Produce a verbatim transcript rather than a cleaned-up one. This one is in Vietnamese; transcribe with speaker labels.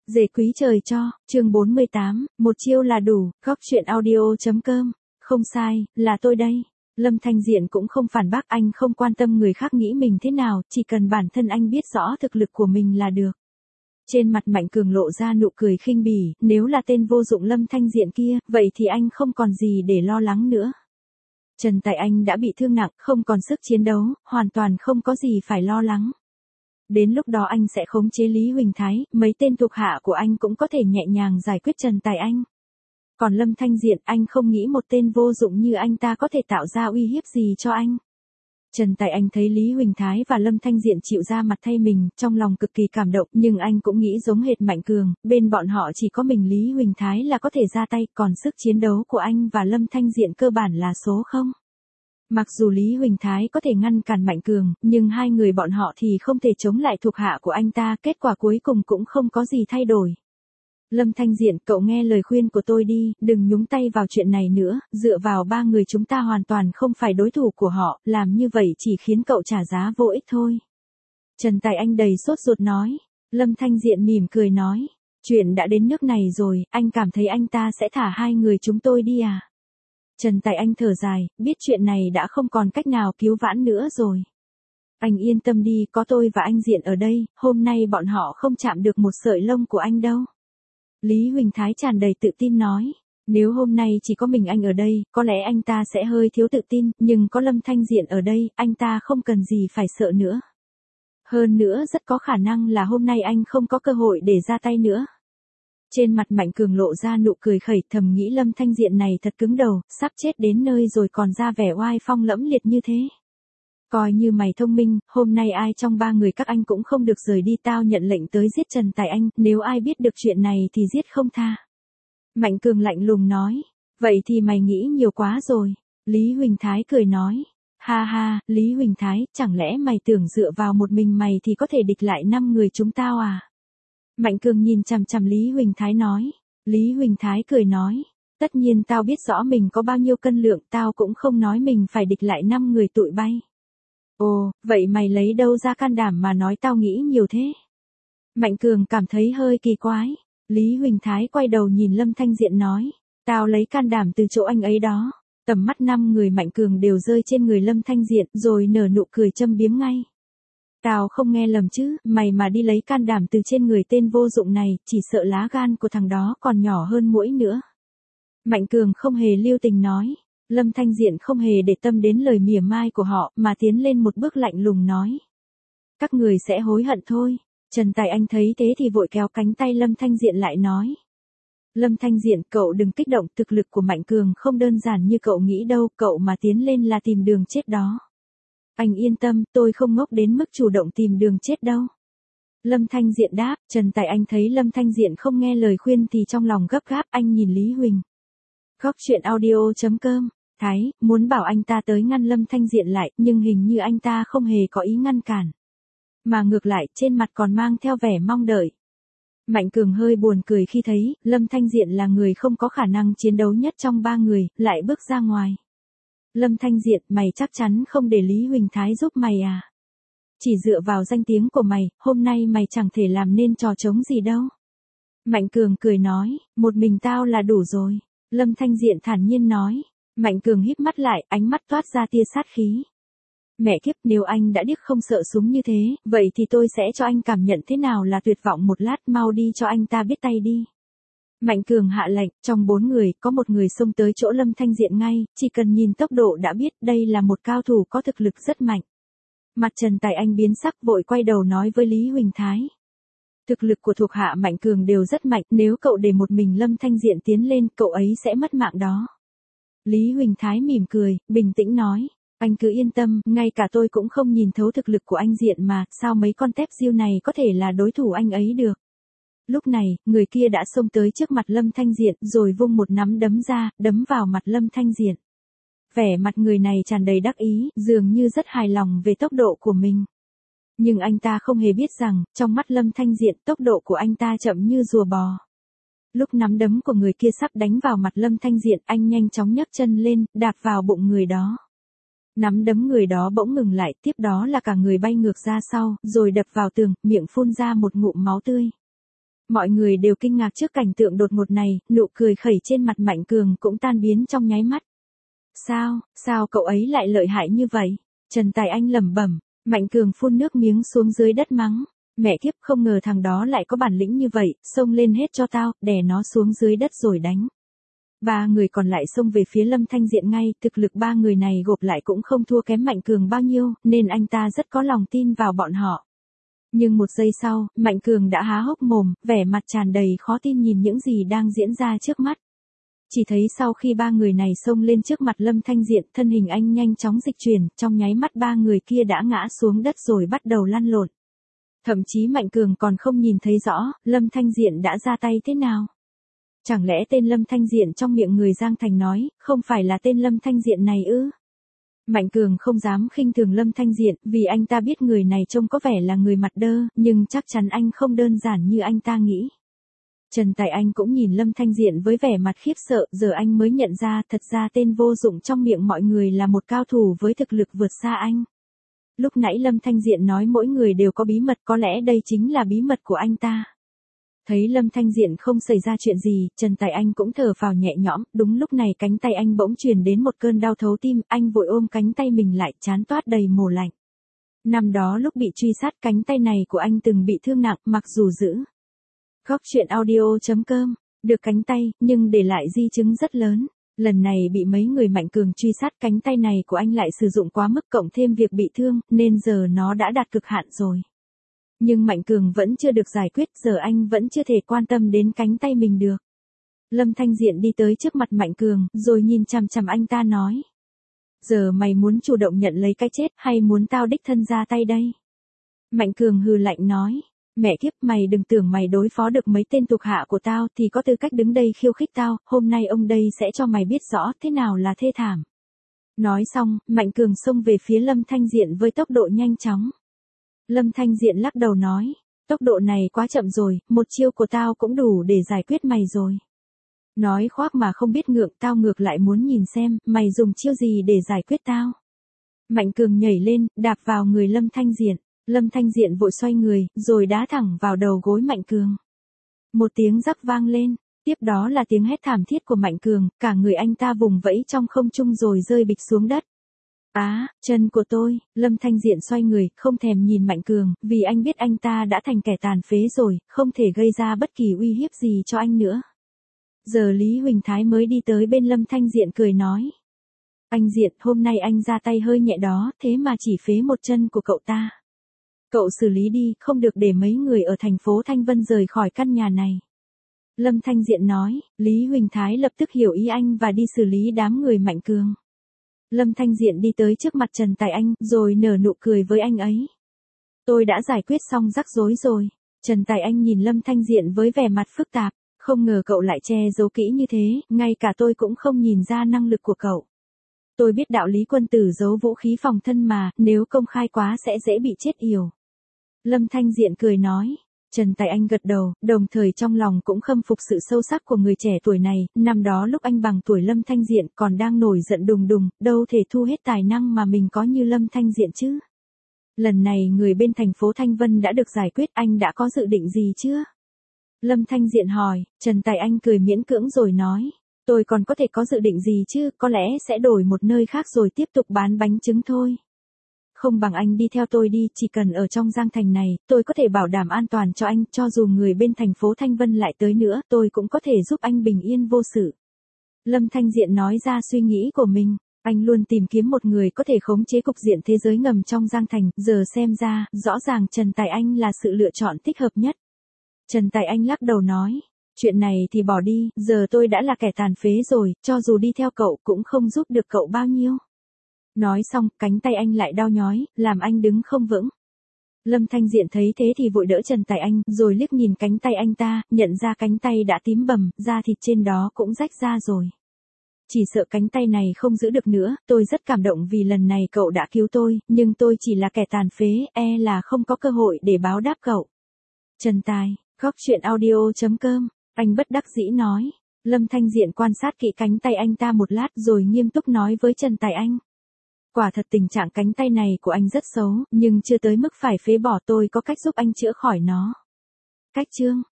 Speaker 1: Dề quý trời cho, chương bốn mươi tám, một chiêu là đủ, góc chuyện audio.com, không sai, là tôi đây. Lâm Thanh Diện cũng không phản bác, anh không quan tâm người khác nghĩ mình thế nào, chỉ cần bản thân anh biết rõ thực lực của mình là được. Trên mặt Mạnh Cường lộ ra nụ cười khinh bỉ, nếu là tên vô dụng Lâm Thanh Diện kia, vậy thì anh không còn gì để lo lắng nữa. Trần Tài Anh đã bị thương nặng, không còn sức chiến đấu, hoàn toàn không có gì phải lo lắng. Đến lúc đó anh sẽ khống chế Lý Huỳnh Thái, mấy tên thuộc hạ của anh cũng có thể nhẹ nhàng giải quyết Trần Tài Anh. Còn Lâm Thanh Diện, anh không nghĩ một tên vô dụng như anh ta có thể tạo ra uy hiếp gì cho anh. Trần Tài Anh thấy Lý Huỳnh Thái và Lâm Thanh Diện chịu ra mặt thay mình, trong lòng cực kỳ cảm động, nhưng anh cũng nghĩ giống hệt Mạnh Cường, bên bọn họ chỉ có mình Lý Huỳnh Thái là có thể ra tay, còn sức chiến đấu của anh và Lâm Thanh Diện cơ bản là số không. Mặc dù Lý Huỳnh Thái có thể ngăn cản Mạnh Cường, nhưng hai người bọn họ thì không thể chống lại thuộc hạ của anh ta, kết quả cuối cùng cũng không có gì thay đổi. Lâm Thanh Diện, cậu nghe lời khuyên của tôi đi, đừng nhúng tay vào chuyện này nữa, dựa vào ba người chúng ta hoàn toàn không phải đối thủ của họ, làm như vậy chỉ khiến cậu trả giá vô ích thôi. Trần Tài Anh đầy sốt ruột nói. Lâm Thanh Diện mỉm cười nói, chuyện đã đến nước này rồi, anh cảm thấy anh ta sẽ thả hai người chúng tôi đi à? Trần Tài Anh thở dài, biết chuyện này đã không còn cách nào cứu vãn nữa rồi. Anh yên tâm đi, có tôi và anh Diện ở đây, hôm nay bọn họ không chạm được một sợi lông của anh đâu. Lý Huỳnh Thái tràn đầy tự tin nói, nếu hôm nay chỉ có mình anh ở đây, có lẽ anh ta sẽ hơi thiếu tự tin, nhưng có Lâm Thanh Diện ở đây, anh ta không cần gì phải sợ nữa. Hơn nữa rất có khả năng là hôm nay anh không có cơ hội để ra tay nữa. Trên mặt Mạnh Cường lộ ra nụ cười khẩy, thầm nghĩ Lâm Thanh Diện này thật cứng đầu, sắp chết đến nơi rồi còn ra vẻ oai phong lẫm liệt như thế. Coi như mày thông minh, hôm nay ai trong ba người các anh cũng không được rời đi, tao nhận lệnh tới giết Trần Tài Anh, nếu ai biết được chuyện này thì giết không tha. Mạnh Cường lạnh lùng nói, vậy thì mày nghĩ nhiều quá rồi. Lý Huỳnh Thái cười nói, ha ha, Lý Huỳnh Thái, chẳng lẽ mày tưởng dựa vào một mình mày thì có thể địch lại năm người chúng tao à? Mạnh Cường nhìn chằm chằm Lý Huỳnh Thái nói. Lý Huỳnh Thái cười nói, tất nhiên tao biết rõ mình có bao nhiêu cân lượng, tao cũng không nói mình phải địch lại năm người tụi bay. Ồ, vậy mày lấy đâu ra can đảm mà nói tao nghĩ nhiều thế? Mạnh Cường cảm thấy hơi kỳ quái. Lý Huỳnh Thái quay đầu nhìn Lâm Thanh Diện nói, tao lấy can đảm từ chỗ anh ấy đó. Tầm mắt năm người Mạnh Cường đều rơi trên người Lâm Thanh Diện, rồi nở nụ cười châm biếm ngay. Tao không nghe lầm chứ, mày mà đi lấy can đảm từ trên người tên vô dụng này, chỉ sợ lá gan của thằng đó còn nhỏ hơn muỗi nữa. Mạnh Cường không hề lưu tình nói. Lâm Thanh Diện không hề để tâm đến lời mỉa mai của họ, mà tiến lên một bước lạnh lùng nói. Các người sẽ hối hận thôi. Trần Tài Anh thấy thế thì vội kéo cánh tay Lâm Thanh Diện lại nói. Lâm Thanh Diện, cậu đừng kích động, thực lực của Mạnh Cường không đơn giản như cậu nghĩ đâu, cậu mà tiến lên là tìm đường chết đó. Anh yên tâm, tôi không ngốc đến mức chủ động tìm đường chết đâu. Lâm Thanh Diện đáp. Trần Tài Anh thấy Lâm Thanh Diện không nghe lời khuyên thì trong lòng gấp gáp, anh nhìn Lý Huỳnh. Góc chuyện audio.com, Thái, muốn bảo anh ta tới ngăn Lâm Thanh Diện lại, nhưng hình như anh ta không hề có ý ngăn cản. Mà ngược lại, trên mặt còn mang theo vẻ mong đợi. Mạnh Cường hơi buồn cười khi thấy, Lâm Thanh Diện là người không có khả năng chiến đấu nhất trong ba người, lại bước ra ngoài. Lâm Thanh Diện, mày chắc chắn không để Lý Huỳnh Thái giúp mày à? Chỉ dựa vào danh tiếng của mày, hôm nay mày chẳng thể làm nên trò trống gì đâu. Mạnh Cường cười nói, một mình tao là đủ rồi. Lâm Thanh Diện thản nhiên nói. Mạnh Cường híp mắt lại, ánh mắt toát ra tia sát khí. Mẹ kiếp, nếu anh đã điếc không sợ súng như thế, vậy thì tôi sẽ cho anh cảm nhận thế nào là tuyệt vọng, một lát, mau đi cho anh ta biết tay đi. Mạnh Cường hạ lệnh, trong bốn người, có một người xông tới chỗ Lâm Thanh Diện ngay, chỉ cần nhìn tốc độ đã biết đây là một cao thủ có thực lực rất mạnh. Mặt Trần Tài Anh biến sắc, vội quay đầu nói với Lý Huỳnh Thái. Thực lực của thuộc hạ Mạnh Cường đều rất mạnh, nếu cậu để một mình Lâm Thanh Diện tiến lên, cậu ấy sẽ mất mạng đó. Lý Huỳnh Thái mỉm cười, bình tĩnh nói, anh cứ yên tâm, ngay cả tôi cũng không nhìn thấu thực lực của anh Diện mà, sao mấy con tép diêu này có thể là đối thủ anh ấy được. Lúc này, người kia đã xông tới trước mặt Lâm Thanh Diện, rồi vung một nắm đấm ra, đấm vào mặt Lâm Thanh Diện. Vẻ mặt người này tràn đầy đắc ý, dường như rất hài lòng về tốc độ của mình. Nhưng anh ta không hề biết rằng, trong mắt Lâm Thanh Diện, tốc độ của anh ta chậm như rùa bò. Lúc nắm đấm của người kia sắp đánh vào mặt Lâm Thanh Diện, anh nhanh chóng nhấc chân lên, đạp vào bụng người đó. Nắm đấm người đó bỗng ngừng lại, tiếp đó là cả người bay ngược ra sau, rồi đập vào tường, miệng phun ra một ngụm máu tươi. Mọi người đều kinh ngạc trước cảnh tượng đột ngột này, nụ cười khẩy trên mặt Mạnh Cường cũng tan biến trong nháy mắt. Sao, sao cậu ấy lại lợi hại như vậy? Trần Tài Anh lẩm bẩm. Mạnh Cường phun nước miếng xuống dưới đất mắng. Mẹ kiếp, không ngờ thằng đó lại có bản lĩnh như vậy, xông lên hết cho tao, đè nó xuống dưới đất rồi đánh. Ba người còn lại xông về phía Lâm Thanh Diện ngay, thực lực ba người này gộp lại cũng không thua kém Mạnh Cường bao nhiêu, nên anh ta rất có lòng tin vào bọn họ. Nhưng một giây sau, Mạnh Cường đã há hốc mồm, vẻ mặt tràn đầy khó tin nhìn những gì đang diễn ra trước mắt. Chỉ thấy sau khi ba người này xông lên trước mặt Lâm Thanh Diện, thân hình anh nhanh chóng dịch chuyển, trong nháy mắt ba người kia đã ngã xuống đất rồi bắt đầu lăn lộn. Thậm chí Mạnh Cường còn không nhìn thấy rõ, Lâm Thanh Diện đã ra tay thế nào. Chẳng lẽ tên Lâm Thanh Diện trong miệng người Giang Thành nói, không phải là tên Lâm Thanh Diện này ư? Mạnh Cường không dám khinh thường Lâm Thanh Diện, vì anh ta biết người này trông có vẻ là người mặt đơ, nhưng chắc chắn anh không đơn giản như anh ta nghĩ. Trần Tài Anh cũng nhìn Lâm Thanh Diện với vẻ mặt khiếp sợ, giờ anh mới nhận ra thật ra tên vô dụng trong miệng mọi người là một cao thủ với thực lực vượt xa anh. Lúc nãy Lâm Thanh Diện nói mỗi người đều có bí mật, có lẽ đây chính là bí mật của anh ta. Thấy Lâm Thanh Diện không xảy ra chuyện gì, Trần Tài Anh cũng thở phào nhẹ nhõm, đúng lúc này cánh tay anh bỗng truyền đến một cơn đau thấu tim, anh vội ôm cánh tay mình lại, trán toát đầy mồ lạnh. Năm đó lúc bị truy sát cánh tay này của anh từng bị thương nặng, mặc dù giữ. Góc truyện audio chấm com, được cánh tay, nhưng để lại di chứng rất lớn. Lần này bị mấy người Mạnh Cường truy sát cánh tay này của anh lại sử dụng quá mức cộng thêm việc bị thương, nên giờ nó đã đạt cực hạn rồi. Nhưng Mạnh Cường vẫn chưa được giải quyết, giờ anh vẫn chưa thể quan tâm đến cánh tay mình được. Lâm Thanh Diện đi tới trước mặt Mạnh Cường, rồi nhìn chằm chằm anh ta nói. Giờ mày muốn chủ động nhận lấy cái chết hay muốn tao đích thân ra tay đây? Mạnh Cường hừ lạnh nói. Mẹ kiếp, mày đừng tưởng mày đối phó được mấy tên thuộc hạ của tao thì có tư cách đứng đây khiêu khích tao, hôm nay ông đây sẽ cho mày biết rõ thế nào là thê thảm. Nói xong, Mạnh Cường xông về phía Lâm Thanh Diện với tốc độ nhanh chóng. Lâm Thanh Diện lắc đầu nói, tốc độ này quá chậm rồi, một chiêu của tao cũng đủ để giải quyết mày rồi. Nói khoác mà không biết ngượng, tao ngược lại muốn nhìn xem, mày dùng chiêu gì để giải quyết tao. Mạnh Cường nhảy lên, đạp vào người Lâm Thanh Diện. Lâm Thanh Diện vội xoay người, rồi đá thẳng vào đầu gối Mạnh Cường. Một tiếng rắc vang lên, tiếp đó là tiếng hét thảm thiết của Mạnh Cường, cả người anh ta vùng vẫy trong không trung rồi rơi bịch xuống đất. Á, à, chân của tôi, Lâm Thanh Diện xoay người, không thèm nhìn Mạnh Cường, vì anh biết anh ta đã thành kẻ tàn phế rồi, không thể gây ra bất kỳ uy hiếp gì cho anh nữa. Giờ Lý Huỳnh Thái mới đi tới bên Lâm Thanh Diện cười nói. Anh Diện, hôm nay anh ra tay hơi nhẹ đó, thế mà chỉ phế một chân của cậu ta. Cậu xử lý đi, không được để mấy người ở thành phố Thanh Vân rời khỏi căn nhà này. Lâm Thanh Diện nói, Lý Huỳnh Thái lập tức hiểu ý anh và đi xử lý đám người Mạnh Cường. Lâm Thanh Diện đi tới trước mặt Trần Tài Anh, rồi nở nụ cười với anh ấy. Tôi đã giải quyết xong rắc rối rồi. Trần Tài Anh nhìn Lâm Thanh Diện với vẻ mặt phức tạp, không ngờ cậu lại che giấu kỹ như thế, ngay cả tôi cũng không nhìn ra năng lực của cậu. Tôi biết đạo lý quân tử giấu vũ khí phòng thân mà, nếu công khai quá sẽ dễ bị chết yểu. Lâm Thanh Diện cười nói. Trần Tài Anh gật đầu, đồng thời trong lòng cũng khâm phục sự sâu sắc của người trẻ tuổi này, năm đó lúc anh bằng tuổi Lâm Thanh Diện còn đang nổi giận đùng đùng, đâu thể thu hết tài năng mà mình có như Lâm Thanh Diện chứ. Lần này người bên thành phố Thanh Vân đã được giải quyết, anh đã có dự định gì chưa? Lâm Thanh Diện hỏi, Trần Tài Anh cười miễn cưỡng rồi nói, tôi còn có thể có dự định gì chứ, có lẽ sẽ đổi một nơi khác rồi tiếp tục bán bánh trứng thôi. Không bằng anh đi theo tôi đi, chỉ cần ở trong Giang Thành này, tôi có thể bảo đảm an toàn cho anh, cho dù người bên thành phố Thanh Vân lại tới nữa, tôi cũng có thể giúp anh bình yên vô sự. Lâm Thanh Diện nói ra suy nghĩ của mình, anh luôn tìm kiếm một người có thể khống chế cục diện thế giới ngầm trong Giang Thành, giờ xem ra, rõ ràng Trần Tài Anh là sự lựa chọn thích hợp nhất. Trần Tài Anh lắc đầu nói, chuyện này thì bỏ đi, giờ tôi đã là kẻ tàn phế rồi, cho dù đi theo cậu cũng không giúp được cậu bao nhiêu. Nói xong, cánh tay anh lại đau nhói, làm anh đứng không vững. Lâm Thanh Diện thấy thế thì vội đỡ Trần Tài Anh, rồi liếc nhìn cánh tay anh ta, nhận ra cánh tay đã tím bầm, da thịt trên đó cũng rách ra rồi. Chỉ sợ cánh tay này không giữ được nữa, tôi rất cảm động vì lần này cậu đã cứu tôi, nhưng tôi chỉ là kẻ tàn phế, e là không có cơ hội để báo đáp cậu. Trần Tài, góc truyện audio chấm com, anh bất đắc dĩ nói. Lâm Thanh Diện quan sát kỹ cánh tay anh ta một lát rồi nghiêm túc nói với Trần Tài Anh. Quả thật tình trạng cánh tay này của anh rất xấu, nhưng chưa tới mức phải phế bỏ, tôi có cách giúp anh chữa khỏi nó. Cách chương